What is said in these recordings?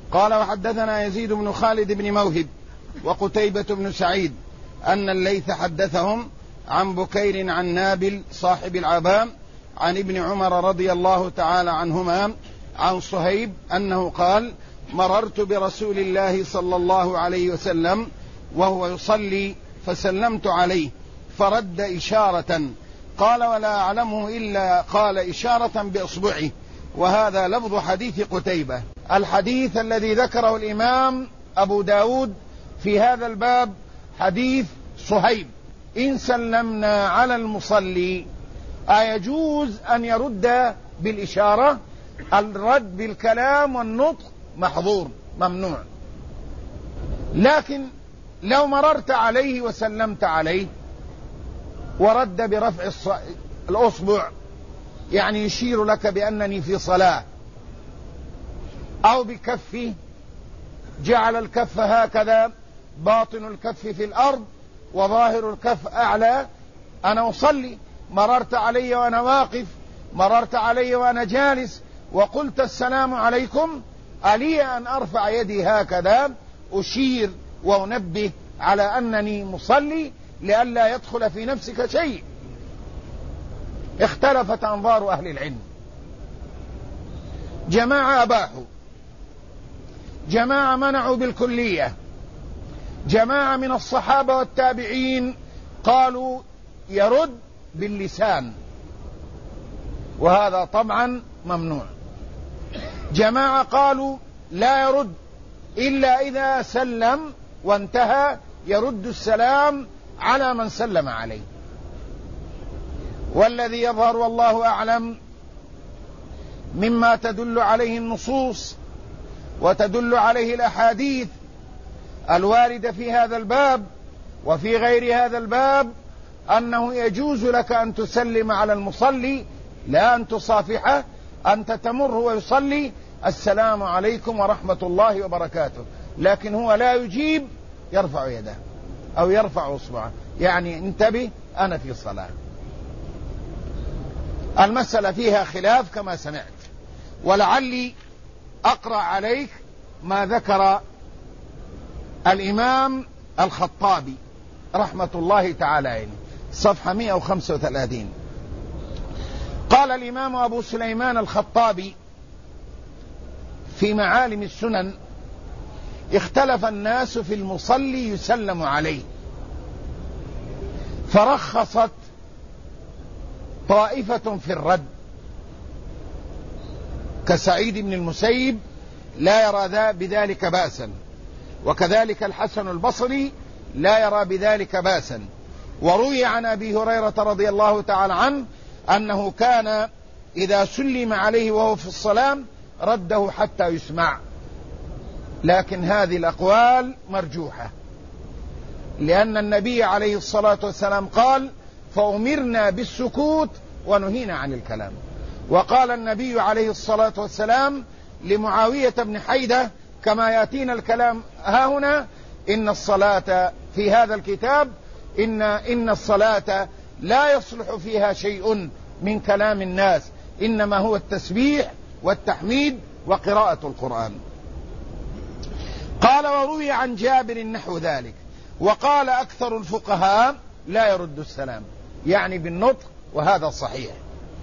قال وحدثنا يزيد بن خالد بن موهب وقتيبة بن سعيد أن الليث حدثهم عن بكير عن نابل صاحب العبام عن ابن عمر رضي الله تعالى عنهما عن صهيب أنه قال مررت برسول الله صلى الله عليه وسلم وهو يصلي فسلمت عليه فرد إشارة، قال ولا أعلمه إلا قال إشارة بإصبعه. وهذا لفظ حديث قتيبة. الحديث الذي ذكره الإمام أبو داود في هذا الباب حديث صهيب: إن سلمنا على المصلي أيجوز أن يرد بالإشارة؟ الرد بالكلام والنطق محظور ممنوع، لكن لو مررت عليه وسلمت عليه ورد برفع الأصبع، يعني يشير لك بأنني في صلاة، أو بكفه جعل الكف هكذا باطن الكف في الأرض وظاهر الكف أعلى، أنا أصلي، مررت علي وأنا واقف، مررت علي وأنا جالس وقلت السلام عليكم، ألي أن أرفع يدي هكذا أشير وأنبه على أنني مصلي لئلا يدخل في نفسك شيء. اختلفت أنظار أهل العلم، جماعة أباحوا، جماعة منعوا بالكلية، جماعة من الصحابة والتابعين قالوا يرد باللسان، وهذا طبعا ممنوع. جماعة قالوا لا يرد إلا إذا سلم وانتهى، يرد السلام على من سلم عليه. والذي يظهر والله أعلم مما تدل عليه النصوص وتدل عليه الأحاديث الواردة في هذا الباب وفي غير هذا الباب أنه يجوز لك أن تسلم على المصلي، لا أن تصافحه، أنت تمر ويصلي السلام عليكم ورحمة الله وبركاته، لكن هو لا يجيب، يرفع يده أو يرفع أصبعه، يعني انتبه أنا في صلاة. المسألة فيها خلاف كما سمعت، ولعلي أقرأ عليك ما ذكر الإمام الخطابي رحمة الله تعالى عليه، صفحة 135. قال الإمام أبو سليمان الخطابي في معالم السنن: اختلف الناس في المصلي يسلم عليه، فرخصت طائفة في الرد كسعيد بن المسيب لا يرى بذلك بأسا، وكذلك الحسن البصري لا يرى بذلك بأسا. وروي عن أبي هريرة رضي الله تعالى عنه أنه كان إذا سلم عليه وهو في الصلاة رده حتى يسمع، لكن هذه الأقوال مرجوحة، لأن النبي عليه الصلاة والسلام قال: فأمرنا بالسكوت ونهينا عن الكلام. وقال النبي عليه الصلاة والسلام لمعاوية بن حيدة كما يأتينا الكلام هاهنا: إن الصلاة في هذا الكتاب إن الصلاة لا يصلح فيها شيء من كلام الناس، إنما هو التسبيح والتحميد وقراءة القرآن. قال: وروي عن جابر نحو ذلك، وقال أكثر الفقهاء لا يرد السلام، يعني بالنطق، وهذا صحيح.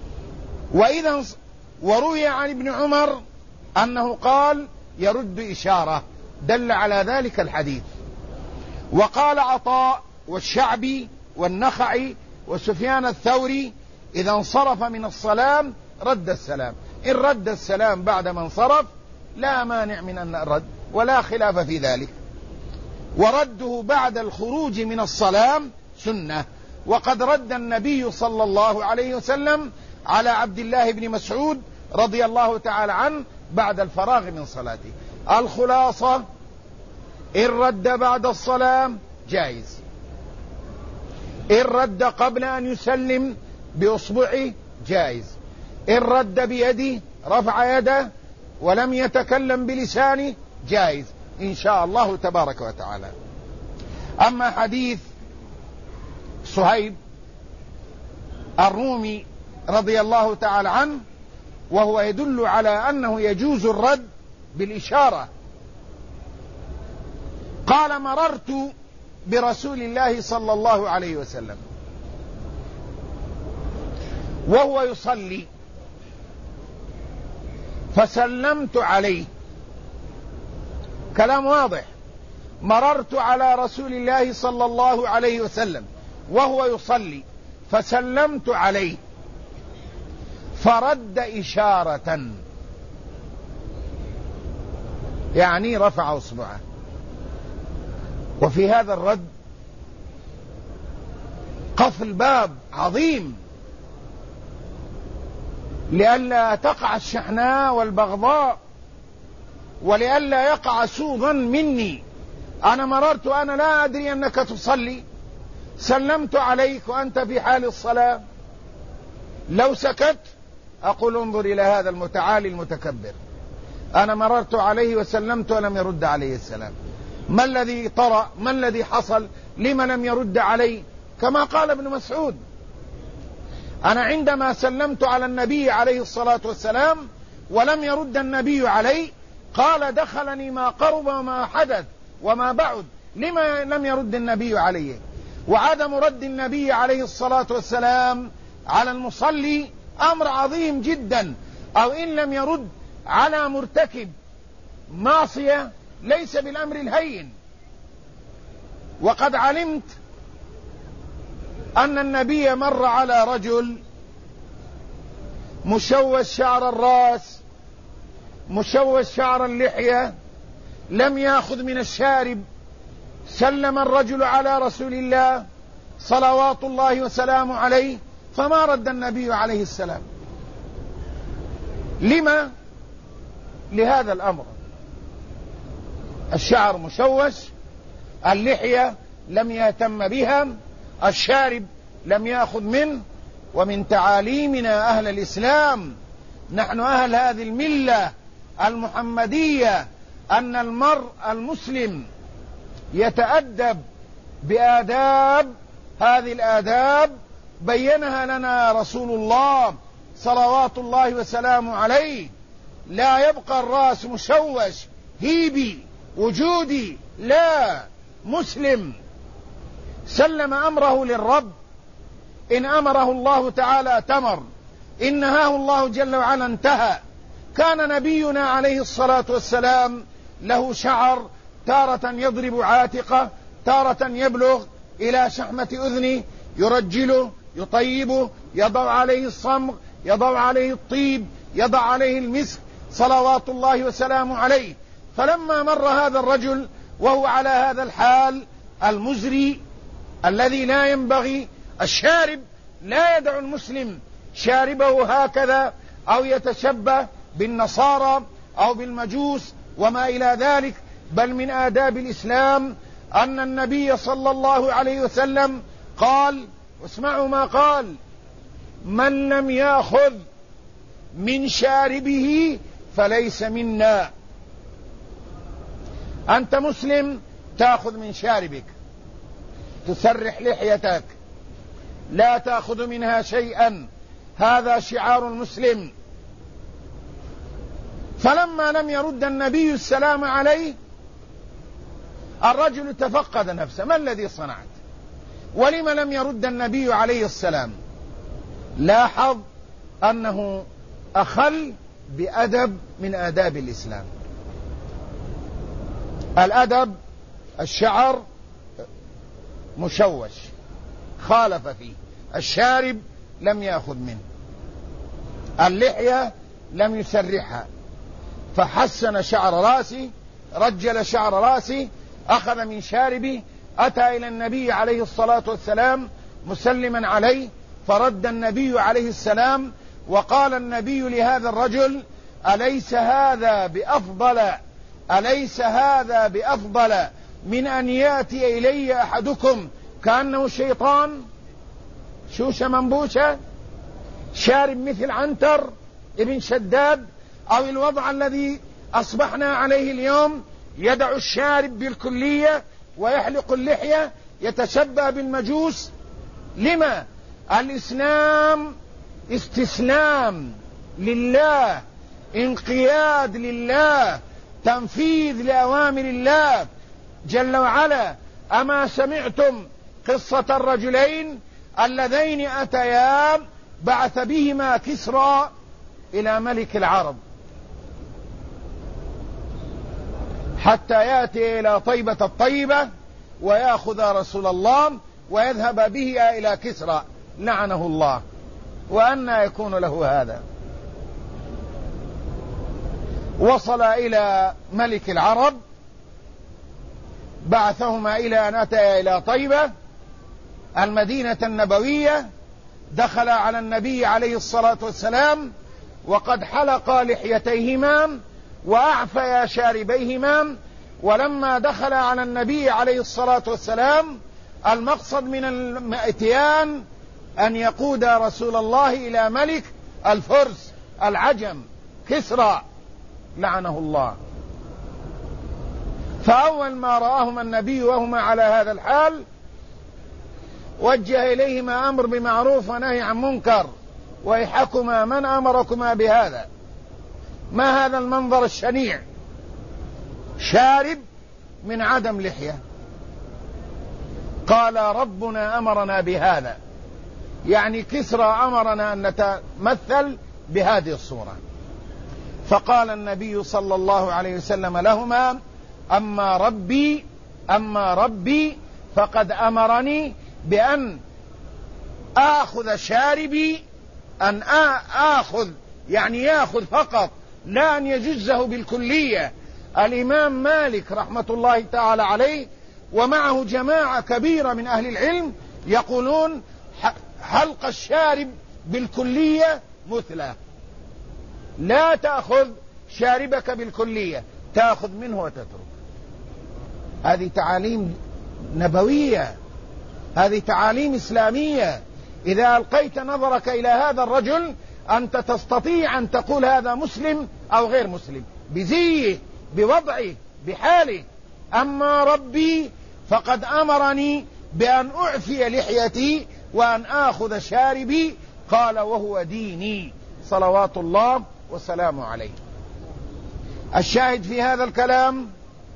وروي عن ابن عمر أنه قال يرد إشارة، دل على ذلك الحديث. وقال عطاء والشعبي والنخعي وسفيان الثوري: إذا انصرف من الصلاة رد السلام، إن رد السلام بعد ما انصرف لا مانع من أن الرد، ولا خلاف في ذلك. ورده بعد الخروج من الصلاة سنة، وقد رد النبي صلى الله عليه وسلم على عبد الله بن مسعود رضي الله تعالى عنه بعد الفراغ من صلاته. الخلاصة: إن رد بعد الصلاة جائز، إن رد قبل أن يسلم بأصبعه جائز، إن رد بيده رفع يده ولم يتكلم بلسانه جائز إن شاء الله تبارك وتعالى. أما حديث صهيب الرومي رضي الله تعالى عنه وهو يدل على أنه يجوز الرد بالإشارة قال مررت برسول الله صلى الله عليه وسلم وهو يصلي فسلمت عليه. كلام واضح. مررت على رسول الله صلى الله عليه وسلم وهو يصلي فسلمت عليه فرد إشارة، يعني رفع إصبعه. وفي هذا الرد قفل باب عظيم لئلا تقع الشحناء والبغضاء، ولئلا يقع سوء ظن مني. أنا مررت، أنا لا أدري أنك تصلي، سلمت عليك وأنت في حال الصلاة. لو سكت أقول انظر إلى هذا المتعالي المتكبر، أنا مررت عليه وسلمت ولم يرد عليه السلام. ما الذي طرأ؟ ما الذي حصل؟ لما لم يرد علي؟ كما قال ابن مسعود: أنا عندما سلمت على النبي عليه الصلاة والسلام ولم يرد النبي علي، قال: دخلني ما قرب وما حدث وما بعد. لما لم يرد النبي عليه؟ وعدم رد النبي عليه الصلاة والسلام على المصلي أمر عظيم جدا، أو إن لم يرد على مرتكب معصية ليس بالأمر الهين. وقد علمت أن النبي مر على رجل مشوش شعر الرأس، مشوش شعر اللحية، لم يأخذ من الشارب. سلم الرجل على رسول الله صلوات الله وسلامه عليه فما رد النبي عليه السلام. لما؟ لهذا الأمر: الشعر مشوش، اللحية لم يهتم بها، الشارب لم يأخذ منه. ومن تعاليمنا أهل الإسلام، نحن أهل هذه الملة المحمدية، أن المرء المسلم يتأدب بآداب. هذه الآداب بينها لنا رسول الله صلوات الله وسلامه عليه. لا يبقى الرأس مشوش هيبي وجودي، لا، مسلم سلم أمره للرب. إن أمره الله تعالى تمر، إن نهاه الله جل وعلا انتهى. كان نبينا عليه الصلاة والسلام له شعر تارة يضرب عاتقه، تارة يبلغ إلى شحمة أذنه، يرجله، يطيبه، يضع عليه الصمغ، يضع عليه الطيب، يضع عليه المسك، صلوات الله وسلامه عليه. فلما مر هذا الرجل وهو على هذا الحال المزري الذي لا ينبغي، الشارب لا يدع المسلم شاربه هكذا أو يتشبه بالنصارى أو بالمجوس وما إلى ذلك، بل من آداب الإسلام أن النبي صلى الله عليه وسلم قال، واسمعوا ما قال: من لم يأخذ من شاربه فليس منا. أنت مسلم تأخذ من شاربك، تسرح لحيتك، لا تأخذ منها شيئا، هذا شعار المسلم. فلما لم يرد النبي السلام عليه، الرجل تفقد نفسه: ما الذي صنعت؟ ولم لم يرد النبي عليه السلام؟ لاحظ أنه أخل بأدب من آداب الإسلام. الأدب: الشعر مشوش، خالف فيه. الشارب لم يأخذ منه. اللحية لم يسرحها، فحسن شعر راسي، رجل شعر راسي، أخذ من شاربي، أتى إلى النبي عليه الصلاة والسلام مسلما عليه، فرد النبي عليه السلام، وقال النبي لهذا الرجل: أليس هذا بأفضل من أن يأتي إلي أحدكم كأنه شيطان، شوشة منبوشة، شارب مثل عنتر ابن شداد، أو الوضع الذي أصبحنا عليه اليوم، يدع الشارب بالكلية ويحلق اللحية، يتشبه بالمجوس. لما؟ الإسلام استسلام لله، انقياد لله، تنفيذ لأوامر الله، جل وعلا: أما سمعتم قصة الرجلين اللذين أتيا بعث بهما كسرى إلى ملك العرب حتى يأتي إلى طيبة الطيبة ويأخذ رسول الله ويذهب به إلى كسرى لعنه الله. وأنى يكون له هذا؟ وصل إلى ملك العرب، بعثهما إلى أن أتى إلى طيبة المدينة النبوية، دخل على النبي عليه الصلاة والسلام وقد حلق لحيتيهما وأعفيا شاربيهما. ولما دخل على النبي عليه الصلاة والسلام المقصد من الاتيان أن يقود رسول الله إلى ملك الفرس العجم كسرى لعنه الله. فأول ما رآهما النبي وهما على هذا الحال وجه إليهما أمر بمعروف ونهي عن منكر: ويحكما من أمركما بهذا؟ ما هذا المنظر الشنيع؟ شارب من عدم لحية. قال: ربنا أمرنا بهذا، يعني كسرى أمرنا أن نتمثل بهذه الصورة. فقال النبي صلى الله عليه وسلم لهما: أما ربي فقد أمرني بأن آخذ شاربي، أن آخذ يعني يأخذ فقط، لا أن يجزه بالكلية. الإمام مالك رحمة الله تعالى عليه ومعه جماعة كبيرة من أهل العلم يقولون حلق الشارب بالكلية مثله، لا تأخذ شاربك بالكلية، تأخذ منه وتترك. هذه تعاليم نبوية، هذه تعاليم إسلامية. إذا ألقيت نظرك إلى هذا الرجل أنت تستطيع أن تقول هذا مسلم أو غير مسلم بزيه بوضعه بحاله. أما ربي فقد أمرني بأن أعفي لحيتي وأن آخذ شاربي، قال: وهو ديني صلوات الله وسلامه عليه. الشاهد في هذا الكلام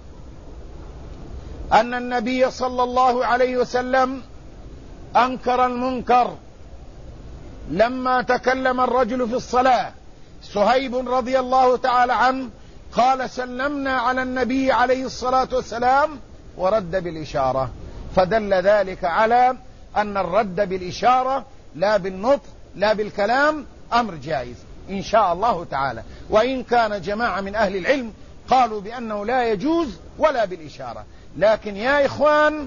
أن النبي صلى الله عليه وسلم أنكر المنكر لما تكلم الرجل في الصلاة. صهيب رضي الله تعالى عنه قال: سلمنا على النبي عليه الصلاة والسلام ورد بالإشارة، فدل ذلك على أن الرد بالإشارة لا بالنطق لا بالكلام أمر جائز إن شاء الله تعالى، وإن كان جماعة من أهل العلم قالوا بأنه لا يجوز ولا بالإشارة. لكن يا إخوان،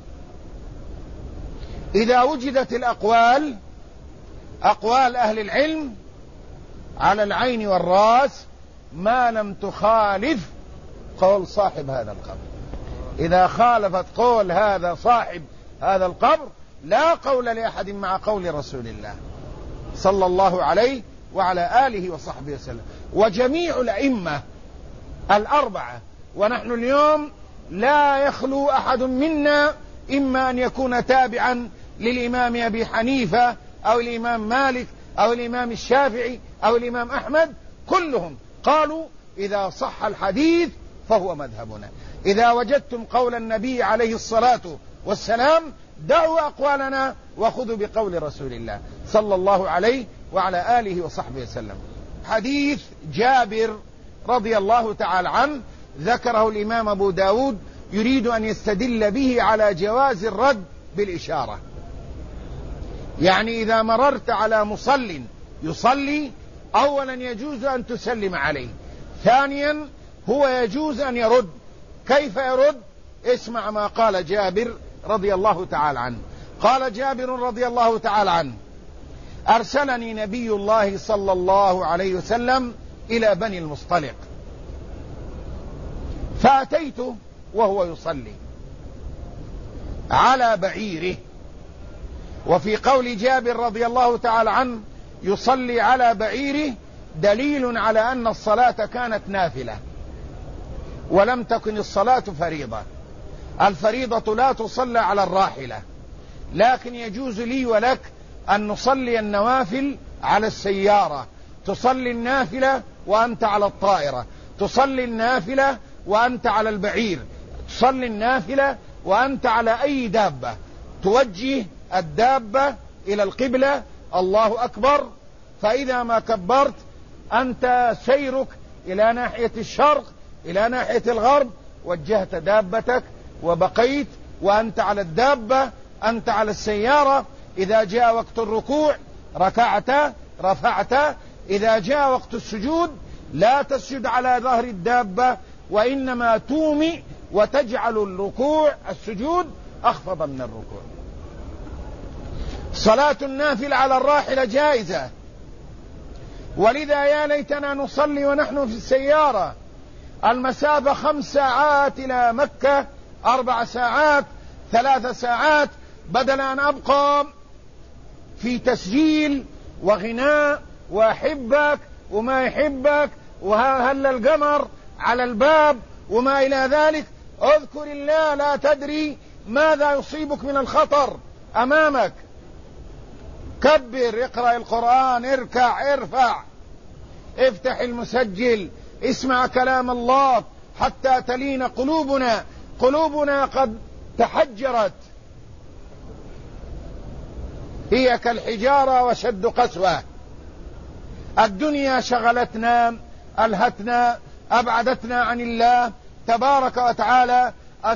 إذا وجدت الأقوال أقوال أهل العلم على العين والرأس ما لم تخالف قول صاحب هذا القبر. إذا خالفت قول هذا صاحب هذا القبر لا قول لأحد مع قول رسول الله صلى الله عليه وعلى آله وصحبه وسلم. وجميع الأئمة الأربعة، ونحن اليوم لا يخلو أحد منا إما أن يكون تابعا للإمام أبي حنيفة أو الإمام مالك أو الإمام الشافعي أو الإمام أحمد، كلهم قالوا إذا صح الحديث فهو مذهبنا. إذا وجدتم قول النبي عليه الصلاة والسلام دعوا أقوالنا وخذوا بقول رسول الله صلى الله عليه وعلى آله وصحبه وسلم. حديث جابر رضي الله تعالى عنه ذكره الإمام أبو داود يريد أن يستدل به على جواز الرد بالإشارة. يعني إذا مررت على مصل يصلي، أولا يجوز أن تسلم عليه، ثانيا هو يجوز أن يرد. كيف يرد؟ اسمع ما قال جابر رضي الله تعالى عنه. قال جابر رضي الله تعالى عنه: أرسلني نبي الله صلى الله عليه وسلم إلى بني المصطلق، فأتيته وهو يصلي على بعيره. وفي قول جابر رضي الله تعالى عنه يصلي على بعيره دليل على أن الصلاة كانت نافلة ولم تكن الصلاة فريضة. الفريضة لا تصلى على الراحلة، لكن يجوز لي ولك أن نصلي النوافل على السيارة. تصلي النافلة وأنت على الطائرة، تصلي النافلة وأنت على البعير، صلي النافلة وأنت على أي دابة، توجه الدابة إلى القبلة، الله أكبر، فإذا ما كبرت أنت سيرك إلى ناحية الشرق إلى ناحية الغرب، وجهت دابتك وبقيت وأنت على الدابة، أنت على السيارة. إذا جاء وقت الركوع ركعت رفعت. إذا جاء وقت السجود لا تسجد على ظهر الدابة، وإنما تومي وتجعل السجود أخفض من الركوع. صلاة النافلة على الراحلة جائزة، ولذا يا ليتنا نصلي ونحن في السيارة. المسافة 5 ساعات إلى مكة، 4 ساعات، 3 ساعات، بدل أن أبقى في تسجيل وغناء وأحبك وما يحبك وهل القمر على الباب وما إلى ذلك. اذكر الله، لا تدري ماذا يصيبك من الخطر أمامك. كبر، اقرأ القرآن، اركع، ارفع، افتح المسجل، اسمع كلام الله حتى تلين قلوبنا قد تحجرت، هي كالحجارة وشد قسوة. الدنيا شغلتنا، ألهتنا، أبعدتنا عن الله تبارك وتعالى.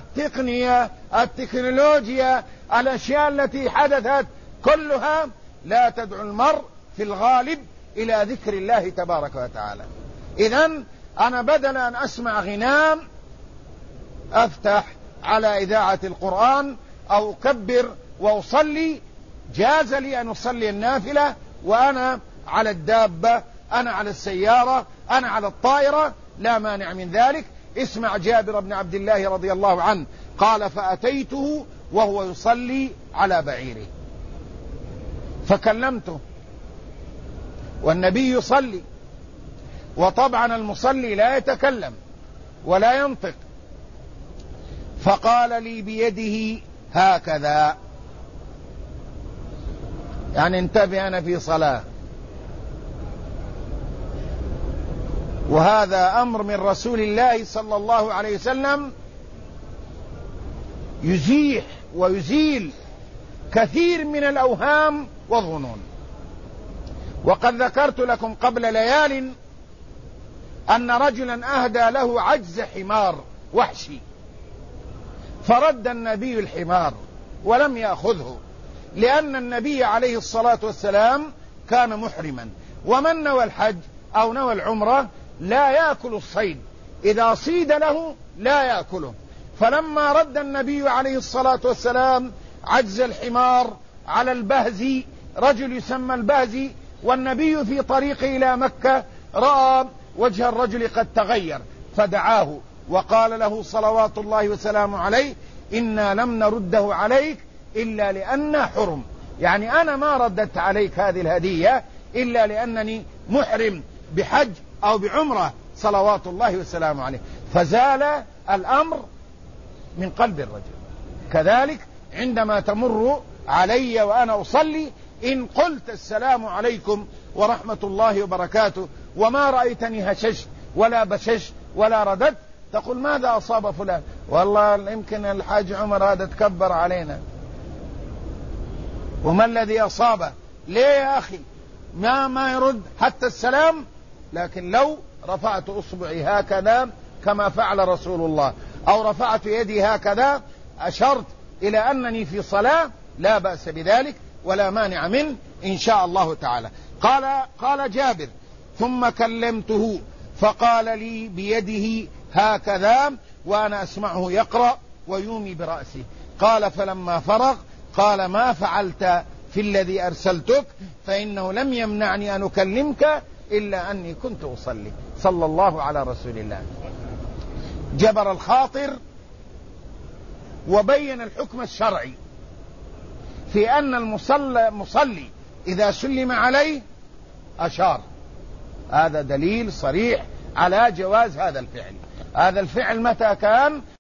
التكنولوجيا، الأشياء التي حدثت كلها لا تدعو المرء في الغالب إلى ذكر الله تبارك وتعالى. إذن أنا بدل أن أسمع غناء أفتح على إذاعة القرآن أو أكبر وأصلي. جاز لي أن أصلي النافلة وأنا على الدابة، أنا على السيارة، أنا على الطائرة، لا مانع من ذلك. اسمع جابر بن عبد الله رضي الله عنه قال: فأتيته وهو يصلي على بعيره فكلمته، والنبي يصلي، وطبعا المصلي لا يتكلم ولا ينطق، فقال لي بيده هكذا، يعني انتبه أنا في صلاة. وهذا أمر من رسول الله صلى الله عليه وسلم يزيح ويزيل كثير من الأوهام والظنون. وقد ذكرت لكم قبل ليال أن رجلا أهدى له عجز حمار وحشي، فرد النبي الحمار ولم يأخذه، لأن النبي عليه الصلاة والسلام كان محرما، ومن نوى الحج أو نوى العمرة لا يأكل الصيد، إذا صيد له لا يأكله. فلما رد النبي عليه الصلاة والسلام عجز الحمار على البهزي، رجل يسمى البهزي، والنبي في طريقه إلى مكة رأى وجه الرجل قد تغير، فدعاه وقال له صلوات الله وسلامه عليه: إنا لم نرده عليك إلا لأنه حرم، يعني أنا ما رددت عليك هذه الهدية إلا لأنني محرم بحج أو بعمرة، صلوات الله وسلامه عليه. فزال الأمر من قلب الرجل. كذلك عندما تمر علي وأنا أصلي، إن قلت السلام عليكم ورحمة الله وبركاته وما رأيتني هششت ولا بششت ولا رددت، تقول: ماذا أصاب فلان؟ والله يمكن الحاج عمر هذا تكبر علينا. وما الذي أصابه؟ ليه يا أخي ما يرد حتى السلام؟ لكن لو رفعت أصبعي هكذا كما فعل رسول الله، أو رفعت يدي هكذا أشرت إلى أنني في صلاة، لا بأس بذلك ولا مانع منه إن شاء الله تعالى. قال جابر: ثم كلمته فقال لي بيده هكذا وأنا أسمعه يقرأ ويومي برأسه. قال: فلما فرغ قال: ما فعلت في الذي أرسلتك؟ فإنه لم يمنعني أن أكلمك إلا أني كنت أصلي. صلى الله على رسول الله. جبر الخاطر وبين الحكم الشرعي في أن المصلي إذا سلم عليه أشار. هذا دليل صريح على جواز هذا الفعل. هذا الفعل متى كان؟